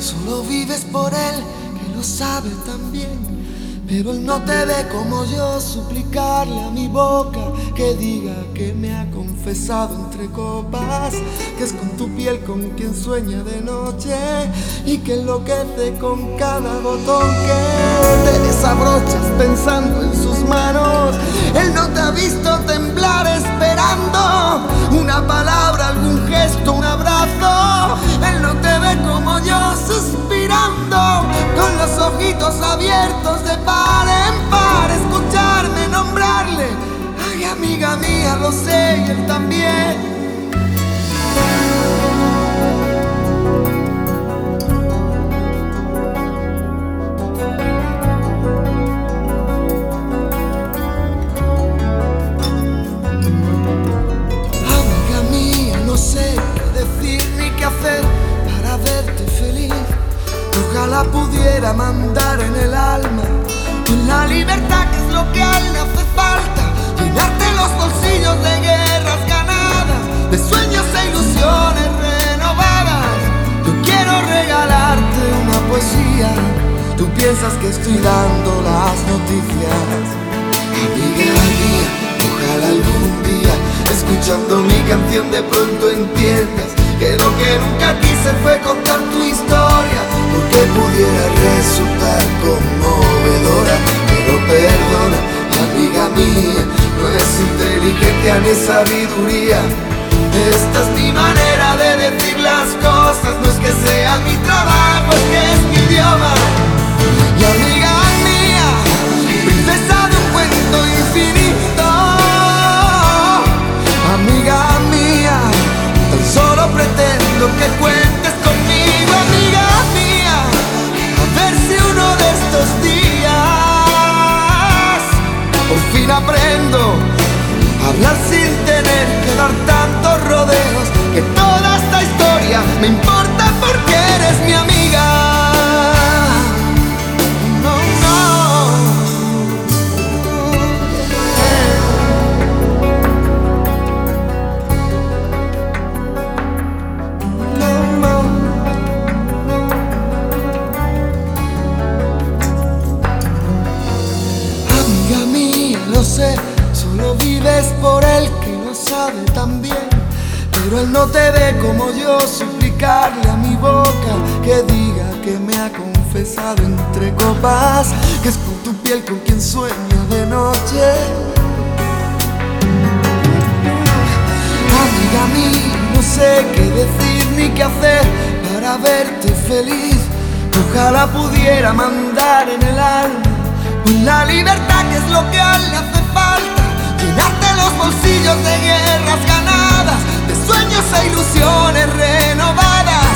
solo vives por él, que lo sabe también. Pero él no te ve como yo, suplicarle a mi boca que diga que me ha confesado entre copas, que es con tu piel con quien sueña de noche y que enloquece con cada botón que te desabrochas pensando en sus manos. Él no te ha visto temblar esperando una palabra, algún gesto, un abrazo. Él no te ve como yo suspirando con los ojitos abiertos de par en par, escucharme nombrarle. Ay, amiga mía, lo sé y él también. Amiga mía, no sé qué decir ni qué hacer para verte feliz. Ojalá pudiera mandar en el alma con la libertad, que es lo que a él le hace falta, llenarte los bolsillos de guerras ganadas, de sueños e ilusiones renovadas. Yo quiero regalarte una poesía, tú piensas que estoy dando las noticias. Amiga mía, ojalá algún día, escuchando mi canción, de pronto entiendas que lo que nunca quise fue contar tu historia, porque pudiera resultar conmovedora. Pero perdona, amiga mía, no es inteligencia ni sabiduría. Esta es mi manera de decir las cosas, no es que sea mi trabajo, es que es mi idioma. Y amiga mía, princesa de un cuento infinito, amiga mía, tan solo pretendo que cuentes conmigo, amiga mía. A ver si uno de estos días por fin aprendo a hablar sin tener que dar tantos rodeos, que toda esta historia me importa porque eres mi amiga. Lo sé, solo vives por él, que lo sabe también. Pero él no te ve como yo, suplicarle a mi boca que diga que me ha confesado entre copas, que es con tu piel con quien sueño de noche. Amiga mía, no sé qué decir ni qué hacer para verte feliz. Ojalá pudiera mandar en el alma la libertad, que es lo que a él le hace falta, llenarte los bolsillos de guerras ganadas, de sueños e ilusiones renovadas.